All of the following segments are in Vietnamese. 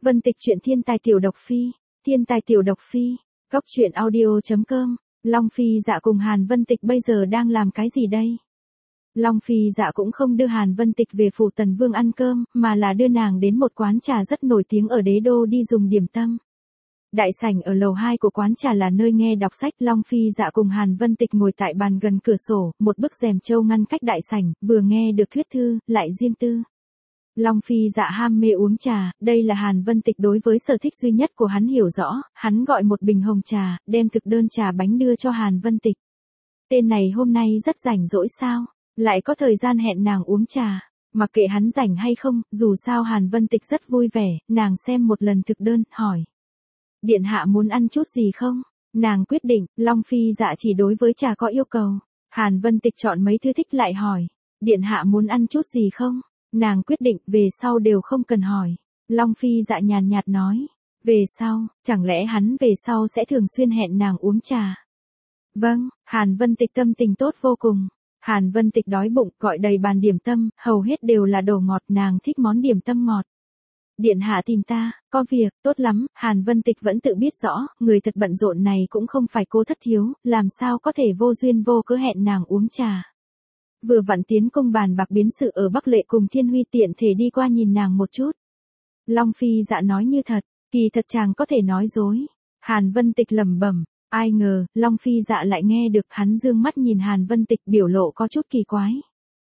Vân Tịch truyện thiên tài tiểu độc phi, thiên tài tiểu độc phi, góc truyện audio.com, Long Phi Dạ cùng Hàn Vân Tịch bây giờ đang làm cái gì đây? Long Phi Dạ cũng không đưa Hàn Vân Tịch về phủ Tần Vương ăn cơm, mà là đưa nàng đến một quán trà rất nổi tiếng ở đế đô đi dùng điểm tâm. Đại sảnh ở lầu 2 của quán trà là nơi nghe đọc sách. Long Phi Dạ cùng Hàn Vân Tịch ngồi tại bàn gần cửa sổ, một bức rèm châu ngăn cách đại sảnh, vừa nghe được thuyết thư, lại riêng tư. Long Phi Dạ ham mê uống trà, đây là Hàn Vân Tịch đối với sở thích duy nhất của hắn hiểu rõ, hắn gọi một bình hồng trà, đem thực đơn trà bánh đưa cho Hàn Vân Tịch. Tên này hôm nay rất rảnh rỗi sao, lại có thời gian hẹn nàng uống trà, mặc kệ hắn rảnh hay không, dù sao Hàn Vân Tịch rất vui vẻ, nàng xem một lần thực đơn, hỏi. Điện hạ muốn ăn chút gì không? Nàng quyết định, Long Phi Dạ chỉ đối với trà có yêu cầu. Hàn Vân Tịch chọn mấy thứ thích lại hỏi. Điện hạ muốn ăn chút gì không? Nàng quyết định, về sau đều không cần hỏi. Long Phi Dạ nhàn nhạt nói. Về sau, chẳng lẽ hắn về sau sẽ thường xuyên hẹn nàng uống trà? Vâng, Hàn Vân Tịch tâm tình tốt vô cùng. Hàn Vân Tịch đói bụng, gọi đầy bàn điểm tâm, hầu hết đều là đồ ngọt, nàng thích món điểm tâm ngọt. Điện hạ tìm ta, có việc, tốt lắm, Hàn Vân Tịch vẫn tự biết rõ, người thật bận rộn này cũng không phải Cố Thất Thiếu, làm sao có thể vô duyên vô cớ hẹn nàng uống trà. Vừa vặn tiến công bàn bạc biến sự ở Bắc Lệ cùng Thiên Huy tiện thể đi qua nhìn nàng một chút. Long Phi Dạ nói như thật, kỳ thật chàng có thể nói dối. Hàn Vân Tịch lẩm bẩm, ai ngờ, Long Phi Dạ lại nghe được, hắn dương mắt nhìn Hàn Vân Tịch biểu lộ có chút kỳ quái.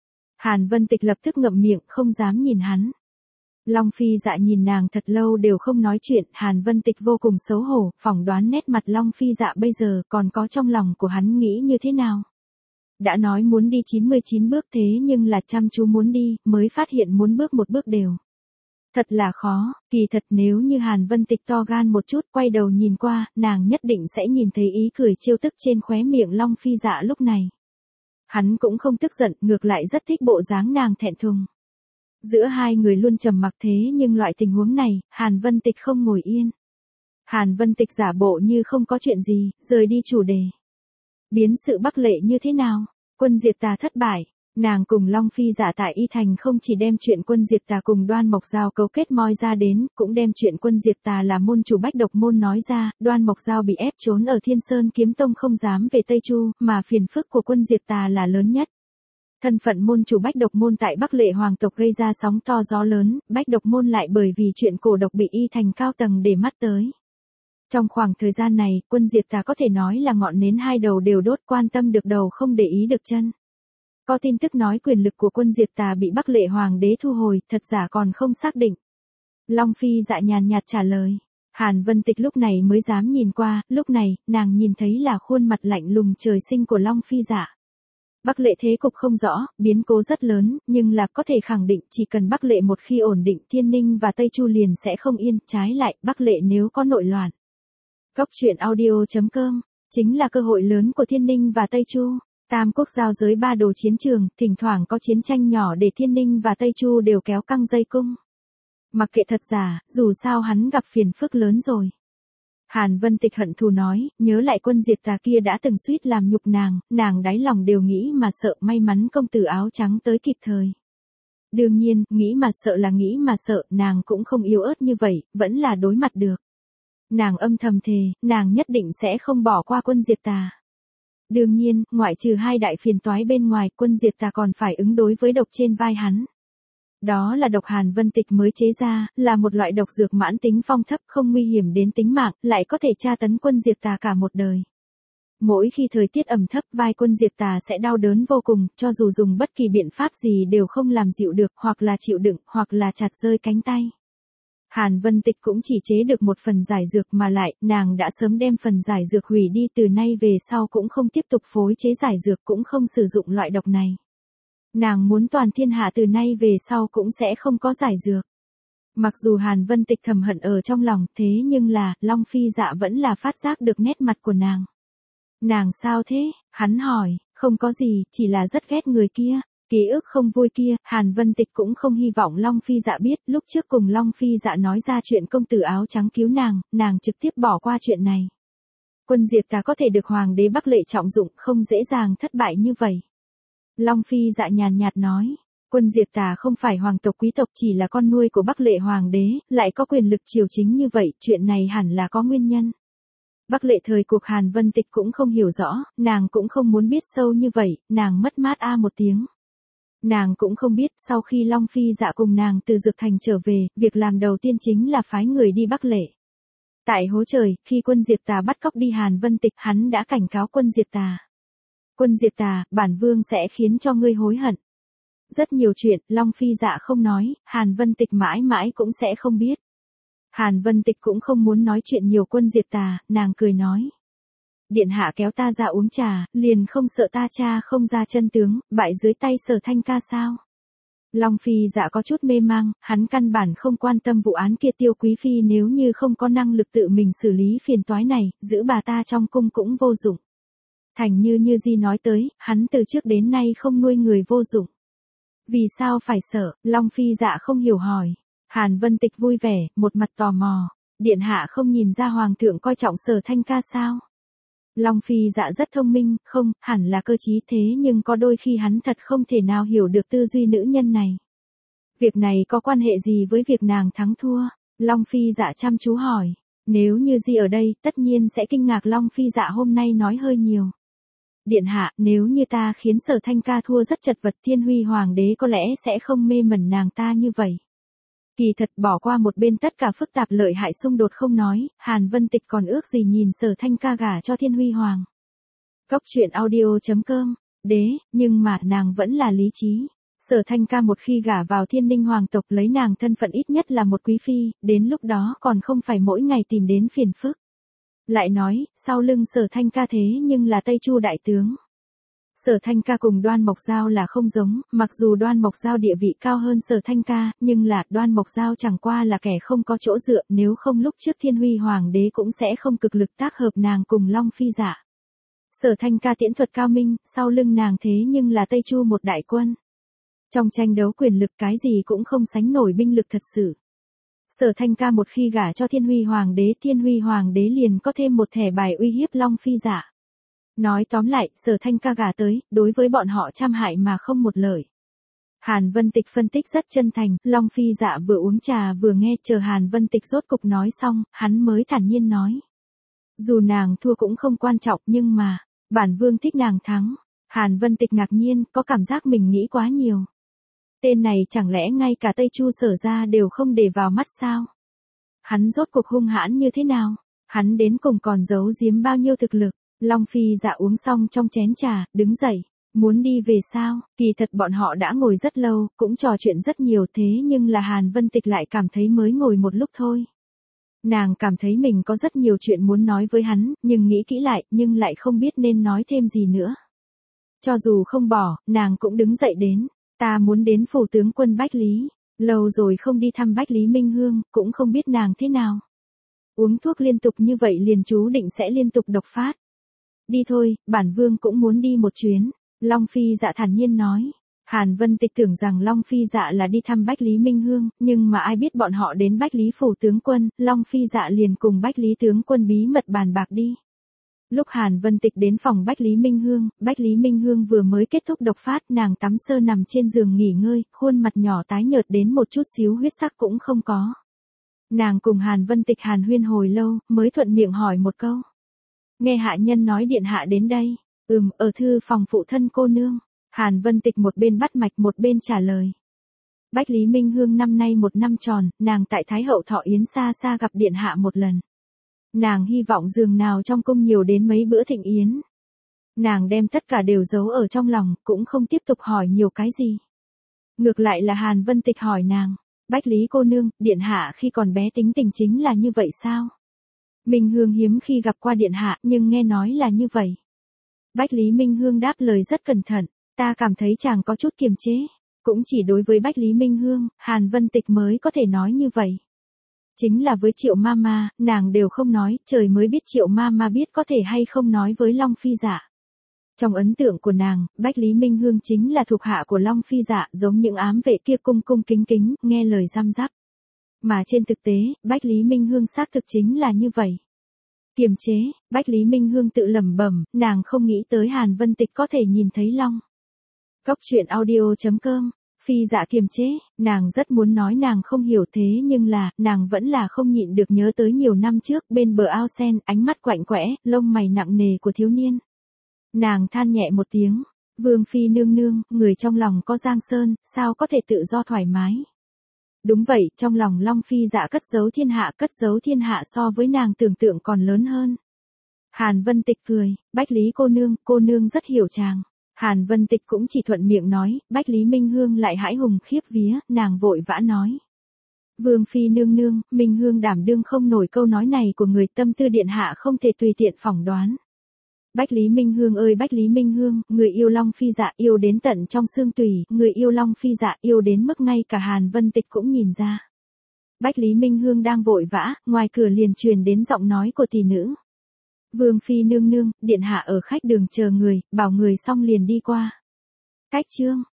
Hàn Vân Tịch lập tức ngậm miệng, không dám nhìn hắn. Long Phi Dạ nhìn nàng thật lâu đều không nói chuyện, Hàn Vân Tịch vô cùng xấu hổ, phỏng đoán nét mặt Long Phi Dạ bây giờ còn có trong lòng của hắn nghĩ như thế nào. Đã nói muốn đi 99 bước thế nhưng là chăm chú muốn đi, mới phát hiện muốn bước một bước đều. Thật là khó, kỳ thật nếu như Hàn Vân Tịch to gan một chút, quay đầu nhìn qua, nàng nhất định sẽ nhìn thấy ý cười trêu tức trên khóe miệng Long Phi Dạ lúc này. Hắn cũng không tức giận, ngược lại rất thích bộ dáng nàng thẹn thùng. Giữa hai người luôn trầm mặc thế nhưng loại tình huống này, Hàn Vân Tịch không ngồi yên. Hàn Vân Tịch giả bộ như không có chuyện gì, rời đi chủ đề. Biến sự Bắc Lệ như thế nào? Quân diệt tà thất bại. Nàng cùng Long Phi Dạ tại Y Thành không chỉ đem chuyện quân diệt tà cùng Đoan Mộc Giao cấu kết moi ra đến, cũng đem chuyện quân diệt tà là môn chủ Bách Độc Môn nói ra, Đoan Mộc Giao bị ép trốn ở Thiên Sơn Kiếm Tông không dám về Tây Chu, mà phiền phức của quân diệt tà là lớn nhất. Thân phận môn chủ Bách Độc Môn tại Bắc Lệ hoàng tộc gây ra sóng to gió lớn, Bách Độc Môn lại bởi vì chuyện cổ độc bị Y Thành cao tầng để mắt tới. Trong khoảng thời gian này, quân diệt tà có thể nói là ngọn nến hai đầu đều đốt, quan tâm được đầu không để ý được chân. Có tin tức nói quyền lực của quân diệt tà bị Bắc Lệ hoàng đế thu hồi, thật giả còn không xác định. Long Phi Dạ nhàn nhạt trả lời. Hàn Vân Tịch lúc này mới dám nhìn qua, lúc này, nàng nhìn thấy là khuôn mặt lạnh lùng trời sinh của Long Phi Dạ. Bắc Lệ thế cục không rõ, biến cố rất lớn, nhưng là có thể khẳng định chỉ cần Bắc Lệ một khi ổn định, Thiên Ninh và Tây Chu liền sẽ không yên, trái lại, Bắc Lệ nếu có nội loạn. Góc truyện audio.com, chính là cơ hội lớn của Thiên Ninh và Tây Chu. Tam quốc giao giới ba đồ chiến trường, thỉnh thoảng có chiến tranh nhỏ để Thiên Ninh và Tây Chu đều kéo căng dây cung. Mặc kệ thật giả, dù sao hắn gặp phiền phức lớn rồi. Hàn Vân Tịch hận thù nói, nhớ lại quân diệt tà kia đã từng suýt làm nhục nàng đáy lòng đều nghĩ mà sợ, may mắn công tử áo trắng tới kịp thời. Đương nhiên, nghĩ mà sợ là nghĩ mà sợ, nàng cũng không yếu ớt như vậy, vẫn là đối mặt được. Nàng âm thầm thề, nàng nhất định sẽ không bỏ qua quân diệt tà. Đương nhiên, ngoại trừ hai đại phiền toái bên ngoài, quân diệt tà còn phải ứng đối với độc trên vai hắn. Đó là độc Hàn Vân Tịch mới chế ra, là một loại độc dược mãn tính phong thấp không nguy hiểm đến tính mạng, lại có thể tra tấn quân diệt tà cả một đời. Mỗi khi thời tiết ẩm thấp, vai quân diệt tà sẽ đau đớn vô cùng, cho dù dùng bất kỳ biện pháp gì đều không làm dịu được, hoặc là chịu đựng, hoặc là chặt rơi cánh tay. Hàn Vân Tịch cũng chỉ chế được một phần giải dược mà lại, nàng đã sớm đem phần giải dược hủy đi, từ nay về sau cũng không tiếp tục phối chế giải dược, cũng không sử dụng loại độc này. Nàng muốn toàn thiên hạ từ nay về sau cũng sẽ không có giải dược. Mặc dù Hàn Vân Tịch thầm hận ở trong lòng, thế nhưng là, Long Phi Dạ vẫn là phát giác được nét mặt của nàng. Nàng sao thế? Hắn hỏi, không có gì, chỉ là rất ghét người kia. Ký ức không vui kia, Hàn Vân Tịch cũng không hy vọng Long Phi Dạ biết, lúc trước cùng Long Phi Dạ nói ra chuyện công tử áo trắng cứu nàng trực tiếp bỏ qua chuyện này. Quân diệt tà có thể được hoàng đế Bắc Lệ trọng dụng, không dễ dàng thất bại như vậy. Long Phi Dạ nhàn nhạt nói, Quân Diệp Tà không phải hoàng tộc quý tộc, chỉ là con nuôi của Bắc Lệ hoàng đế, lại có quyền lực triều chính như vậy, chuyện này hẳn là có nguyên nhân. Bắc Lệ thời cuộc Hàn Vân Tịch cũng không hiểu rõ, nàng cũng không muốn biết sâu như vậy, nàng mất mát một tiếng. Nàng cũng không biết, sau khi Long Phi Dạ cùng nàng từ Dược Thành trở về, việc làm đầu tiên chính là phái người đi Bắc Lệ. Tại hố trời, khi quân Diệp Tà bắt cóc đi Hàn Vân Tịch, hắn đã cảnh cáo quân Diệp Tà. Quân Diệp Tà, bản vương sẽ khiến cho ngươi hối hận. Rất nhiều chuyện, Long Phi Dạ không nói, Hàn Vân Tịch mãi mãi cũng sẽ không biết. Hàn Vân Tịch cũng không muốn nói chuyện nhiều quân Diệp Tà, nàng cười nói. Điện hạ kéo ta ra uống trà, liền không sợ ta cha không ra chân tướng, bại dưới tay Sở Thanh ca sao? Long Phi Dạ có chút mê mang, hắn căn bản không quan tâm vụ án kia, Tiêu Quý Phi nếu như không có năng lực tự mình xử lý phiền toái này, giữ bà ta trong cung cũng vô dụng. Thành như Di nói tới, hắn từ trước đến nay không nuôi người vô dụng. Vì sao phải sợ? Long Phi Dạ không hiểu hỏi. Hàn Vân Tịch vui vẻ, một mặt tò mò. Điện hạ không nhìn ra hoàng thượng coi trọng Sở Thanh ca sao? Long Phi Dạ rất thông minh, không, hẳn là cơ trí, thế nhưng có đôi khi hắn thật không thể nào hiểu được tư duy nữ nhân này. Việc này có quan hệ gì với việc nàng thắng thua? Long Phi Dạ chăm chú hỏi. Nếu như Di ở đây, tất nhiên sẽ kinh ngạc. Long Phi Dạ hôm nay nói hơi nhiều. Điện hạ, nếu như ta khiến Sở Thanh ca thua rất chật vật, Thiên Huy hoàng đế có lẽ sẽ không mê mẩn nàng ta như vậy. Kỳ thật bỏ qua một bên tất cả phức tạp lợi hại xung đột không nói, Hàn Vân Tịch còn ước gì nhìn Sở Thanh ca gả cho Thiên Huy hoàng. Cốc truyện audio.com, đế, nhưng mà nàng vẫn là lý trí. Sở Thanh ca một khi gả vào Thiên Ninh hoàng tộc, lấy nàng thân phận ít nhất là một quý phi, đến lúc đó còn không phải mỗi ngày tìm đến phiền phức. Lại nói, sau lưng Sở Thanh ca thế nhưng là Tây Chu đại tướng. Sở Thanh ca cùng Đoan Mộc Giao là không giống, mặc dù Đoan Mộc Giao địa vị cao hơn Sở Thanh ca, nhưng là Đoan Mộc Giao chẳng qua là kẻ không có chỗ dựa, nếu không lúc trước Thiên Huy hoàng đế cũng sẽ không cực lực tác hợp nàng cùng Long Phi Dạ. Sở Thanh ca tiễn thuật cao minh, sau lưng nàng thế nhưng là Tây Chu một đại quân. Trong tranh đấu quyền lực cái gì cũng không sánh nổi binh lực thật sự. Sở Thanh ca một khi gả cho Thiên Huy hoàng đế liền có thêm một thẻ bài uy hiếp Long Phi Dạ. Nói tóm lại, Sở Thanh ca gả tới, đối với bọn họ trăm hại mà không một lợi. Hàn Vân Tịch phân tích rất chân thành, Long Phi Dạ vừa uống trà vừa nghe, chờ Hàn Vân Tịch rốt cục nói xong, hắn mới thản nhiên nói. Dù nàng thua cũng không quan trọng, nhưng mà, bản vương thích nàng thắng. Hàn Vân Tịch ngạc nhiên, có cảm giác mình nghĩ quá nhiều. Tên này chẳng lẽ ngay cả Tây Chu Sở ra đều không để vào mắt sao? Hắn rốt cuộc hung hãn như thế nào? Hắn đến cùng còn giấu giếm bao nhiêu thực lực? Long Phi Dạ uống xong trong chén trà, đứng dậy. Muốn đi về sao? Kỳ thật bọn họ đã ngồi rất lâu, cũng trò chuyện rất nhiều, thế nhưng là Hàn Vân Tịch lại cảm thấy mới ngồi một lúc thôi. Nàng cảm thấy mình có rất nhiều chuyện muốn nói với hắn, nhưng nghĩ kỹ lại, nhưng lại không biết nên nói thêm gì nữa. Cho dù không bỏ, nàng cũng đứng dậy đến. Ta muốn đến phủ tướng quân Bách Lý. Lâu rồi không đi thăm Bách Lý Minh Hương, cũng không biết nàng thế nào. Uống thuốc liên tục như vậy liền chú định sẽ liên tục độc phát. Đi thôi, bản vương cũng muốn đi một chuyến. Long Phi Dạ thản nhiên nói. Hàn Vân Tịch tưởng rằng Long Phi Dạ là đi thăm Bách Lý Minh Hương, nhưng mà ai biết bọn họ đến Bách Lý phủ tướng quân, Long Phi Dạ liền cùng Bách Lý tướng quân bí mật bàn bạc đi. Lúc Hàn Vân Tịch đến phòng Bách Lý Minh Hương vừa mới kết thúc độc phát, nàng tắm sơ nằm trên giường nghỉ ngơi, khuôn mặt nhỏ tái nhợt đến một chút xíu huyết sắc cũng không có. Nàng cùng Hàn Vân Tịch hàn huyên hồi lâu, mới thuận miệng hỏi một câu. Nghe hạ nhân nói điện hạ đến đây. Ở thư phòng phụ thân cô nương. Hàn Vân Tịch một bên bắt mạch một bên trả lời. Bách Lý Minh Hương năm nay 1 năm tròn, nàng tại Thái Hậu Thọ Yến xa xa gặp điện hạ một lần. Nàng hy vọng giường nào trong cung nhiều đến mấy bữa thịnh yến. Nàng đem tất cả đều giấu ở trong lòng, cũng không tiếp tục hỏi nhiều cái gì. Ngược lại là Hàn Vân Tịch hỏi nàng, Bách Lý cô nương, điện hạ khi còn bé tính tình chính là như vậy sao? Minh Hương hiếm khi gặp qua điện hạ, nhưng nghe nói là như vậy. Bách Lý Minh Hương đáp lời rất cẩn thận, ta cảm thấy chàng có chút kiềm chế. Cũng chỉ đối với Bách Lý Minh Hương, Hàn Vân Tịch mới có thể nói như vậy. Chính là với Triệu Mama, nàng đều không nói, trời mới biết Triệu Mama biết có thể hay không nói với Long Phi Dạ. Trong ấn tượng của nàng, Bách Lý Minh Hương chính là thuộc hạ của Long Phi Dạ, giống những ám vệ kia cung cung kính kính, nghe lời răm rắp. Mà trên thực tế, Bách Lý Minh Hương xác thực chính là như vậy. Kiềm chế, Bách Lý Minh Hương tự lẩm bẩm, nàng không nghĩ tới Hàn Vân Tịch có thể nhìn thấy Long. Cốc truyện audio.com Phi Dạ kiềm chế, nàng rất muốn nói nàng không hiểu thế nhưng là, nàng vẫn là không nhịn được nhớ tới nhiều năm trước bên bờ ao sen, ánh mắt quạnh quẽ, lông mày nặng nề của thiếu niên. Nàng than nhẹ một tiếng, Vương Phi nương nương, người trong lòng có Giang Sơn, sao có thể tự do thoải mái. Đúng vậy, trong lòng Long Phi Dạ cất giấu thiên hạ so với nàng tưởng tượng còn lớn hơn. Hàn Vân Tịch cười, Bách Lý cô nương rất hiểu chàng. Hàn Vân Tịch cũng chỉ thuận miệng nói, Bách Lý Minh Hương lại hãi hùng khiếp vía, nàng vội vã nói. Vương Phi nương nương, Minh Hương đảm đương không nổi câu nói này của người, tâm tư điện hạ không thể tùy tiện phỏng đoán. Bách Lý Minh Hương ơi Bách Lý Minh Hương, người yêu Long Phi Dạ yêu đến tận trong xương tủy, người yêu Long Phi Dạ yêu đến mức ngay cả Hàn Vân Tịch cũng nhìn ra. Bách Lý Minh Hương đang vội vã, ngoài cửa liền truyền đến giọng nói của tỷ nữ. Vương Phi nương nương, điện hạ ở khách đường chờ người, bảo người xong liền đi qua. Cách chương